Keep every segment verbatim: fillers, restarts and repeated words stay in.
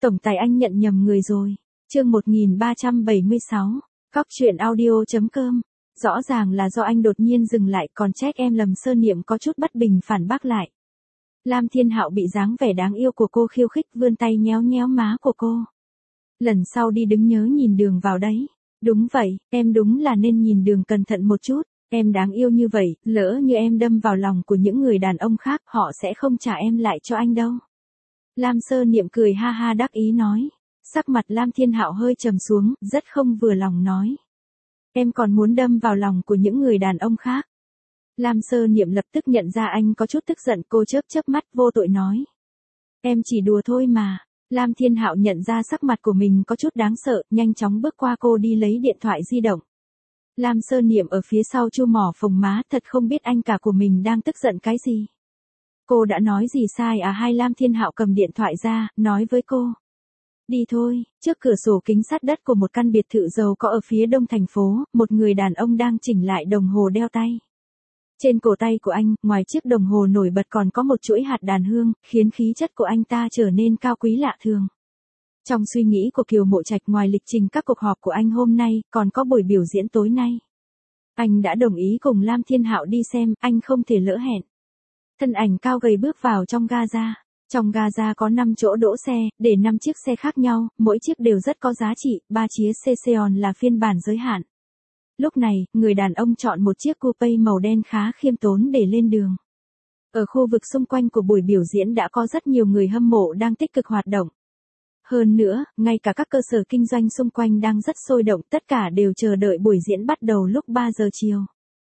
Tổng tài anh nhận nhầm người rồi. Chương một nghìn ba trăm bảy mươi sáu. Cóc truyện audio.com. Rõ ràng là do anh đột nhiên dừng lại, còn trách em lầm. Sơ Niệm có chút bất bình phản bác lại. Lam Thiên Hạo bị dáng vẻ đáng yêu của cô khiêu khích, vươn tay nhéo nhéo má của cô. Lần sau đi đứng nhớ nhìn đường vào đấy. Đúng vậy, em đúng là nên nhìn đường cẩn thận một chút. Em đáng yêu như vậy, lỡ như em đâm vào lòng của những người đàn ông khác, họ sẽ không trả em lại cho anh đâu. Lam Sơ Niệm cười ha ha đắc ý nói. Sắc mặt Lam Thiên Hạo hơi trầm xuống, rất không vừa lòng nói. Em còn muốn đâm vào lòng của những người đàn ông khác. Lam Sơ Niệm lập tức nhận ra anh có chút tức giận, cô chớp chớp mắt vô tội nói. Em chỉ đùa thôi mà. Lam Thiên Hạo nhận ra sắc mặt của mình có chút đáng sợ, nhanh chóng bước qua cô đi lấy điện thoại di động. Lam Sơ Niệm ở phía sau chu mỏ phồng má, thật không biết anh cả của mình đang tức giận cái gì. Cô đã nói gì sai à? Hay Lam Thiên Hạo cầm điện thoại ra, nói với cô. Đi thôi. Trước cửa sổ kính sát đất của một căn biệt thự giàu có ở phía đông thành phố, một người đàn ông đang chỉnh lại đồng hồ đeo tay. Trên cổ tay của anh, ngoài chiếc đồng hồ nổi bật còn có một chuỗi hạt đàn hương, khiến khí chất của anh ta trở nên cao quý lạ thường. Trong suy nghĩ của Kiều Mộ Trạch, ngoài lịch trình các cuộc họp của anh hôm nay, còn có buổi biểu diễn tối nay. Anh đã đồng ý cùng Lam Thiên Hạo đi xem, anh không thể lỡ hẹn. Thân ảnh cao gầy bước vào trong gaza. Trong gaza có năm chỗ đỗ xe, để năm chiếc xe khác nhau, mỗi chiếc đều rất có giá trị, ba chiếc Session là phiên bản giới hạn. Lúc này, người đàn ông chọn một chiếc coupe màu đen khá khiêm tốn để lên đường. Ở khu vực xung quanh của buổi biểu diễn đã có rất nhiều người hâm mộ đang tích cực hoạt động. Hơn nữa, ngay cả các cơ sở kinh doanh xung quanh đang rất sôi động, tất cả đều chờ đợi buổi diễn bắt đầu lúc ba giờ chiều.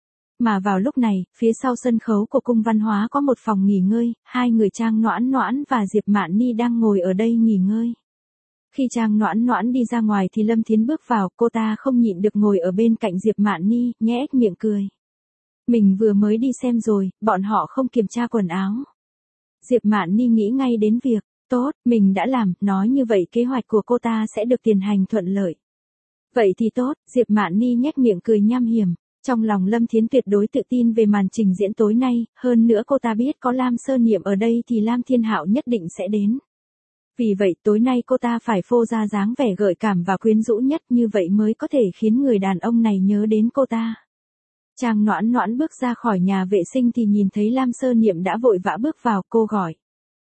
Mà vào lúc này, phía sau sân khấu của cung văn hóa có một phòng nghỉ ngơi, hai người Trang Noãn Noãn và Diệp Mạn Ni đang ngồi ở đây nghỉ ngơi. Khi Trang Noãn Noãn đi ra ngoài thì Lâm Thiến bước vào, cô ta không nhịn được ngồi ở bên cạnh Diệp Mạn Ni, nhếch miệng cười. Mình vừa mới đi xem rồi, bọn họ không kiểm tra quần áo. Diệp Mạn Ni nghĩ ngay đến việc, tốt, mình đã làm, nói như vậy kế hoạch của cô ta sẽ được tiến hành thuận lợi. Vậy thì tốt, Diệp Mạn Ni nhếch miệng cười nham hiểm. Trong lòng Lâm Thiến tuyệt đối tự tin về màn trình diễn tối nay, hơn nữa cô ta biết có Lam Sơ Niệm ở đây thì Lam Thiên Hạo nhất định sẽ đến. Vì vậy tối nay cô ta phải phô ra dáng vẻ gợi cảm và quyến rũ nhất, như vậy mới có thể khiến người đàn ông này nhớ đến cô ta. Trang Noãn Noãn bước ra khỏi nhà vệ sinh thì nhìn thấy Lam Sơ Niệm đã vội vã bước vào, cô gọi.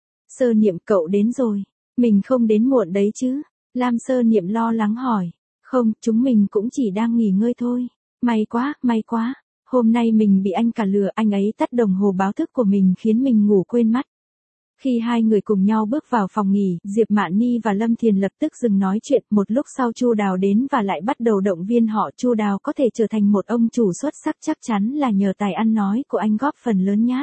Sơ Niệm, cậu đến rồi, mình không đến muộn đấy chứ? Lam Sơ Niệm lo lắng hỏi. Không, chúng mình cũng chỉ đang nghỉ ngơi thôi. May quá, may quá, hôm nay mình bị anh cả lừa, anh ấy tắt đồng hồ báo thức của mình khiến mình ngủ quên mất. Khi hai người cùng nhau bước vào phòng nghỉ, Diệp Mạn Ni và Lâm Thiền lập tức dừng nói chuyện, một lúc sau Chu Đào đến và lại bắt đầu động viên họ. Chu Đào có thể trở thành một ông chủ xuất sắc chắc chắn là nhờ tài ăn nói của anh góp phần lớn nhát.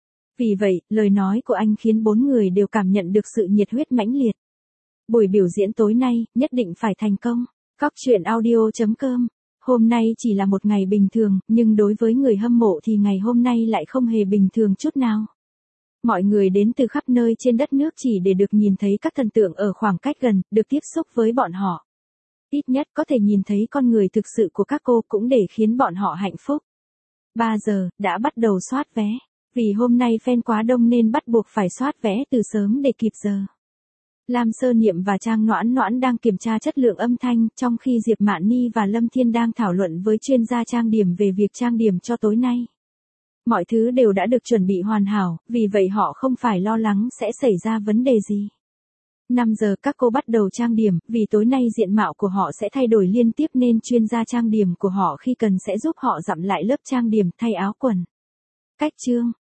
Vì vậy, lời nói của anh khiến bốn người đều cảm nhận được sự nhiệt huyết mãnh liệt. Buổi biểu diễn tối nay, nhất định phải thành công. Cóc truyện audio.com. Hôm nay chỉ là một ngày bình thường, nhưng đối với người hâm mộ thì ngày hôm nay lại không hề bình thường chút nào. Mọi người đến từ khắp nơi trên đất nước chỉ để được nhìn thấy các thần tượng ở khoảng cách gần, được tiếp xúc với bọn họ. Ít nhất có thể nhìn thấy con người thực sự của các cô cũng để khiến bọn họ hạnh phúc. ba giờ, đã bắt đầu soát vé. Vì hôm nay fan quá đông nên bắt buộc phải soát vé từ sớm để kịp giờ. Lam Sơ Niệm và Trang Noãn Noãn đang kiểm tra chất lượng âm thanh, trong khi Diệp Mạn Ni và Lâm Thiên đang thảo luận với chuyên gia trang điểm về việc trang điểm cho tối nay. Mọi thứ đều đã được chuẩn bị hoàn hảo, vì vậy họ không phải lo lắng sẽ xảy ra vấn đề gì. năm giờ các cô bắt đầu trang điểm, vì tối nay diện mạo của họ sẽ thay đổi liên tiếp nên chuyên gia trang điểm của họ khi cần sẽ giúp họ dặm lại lớp trang điểm, thay áo quần. Cách chương.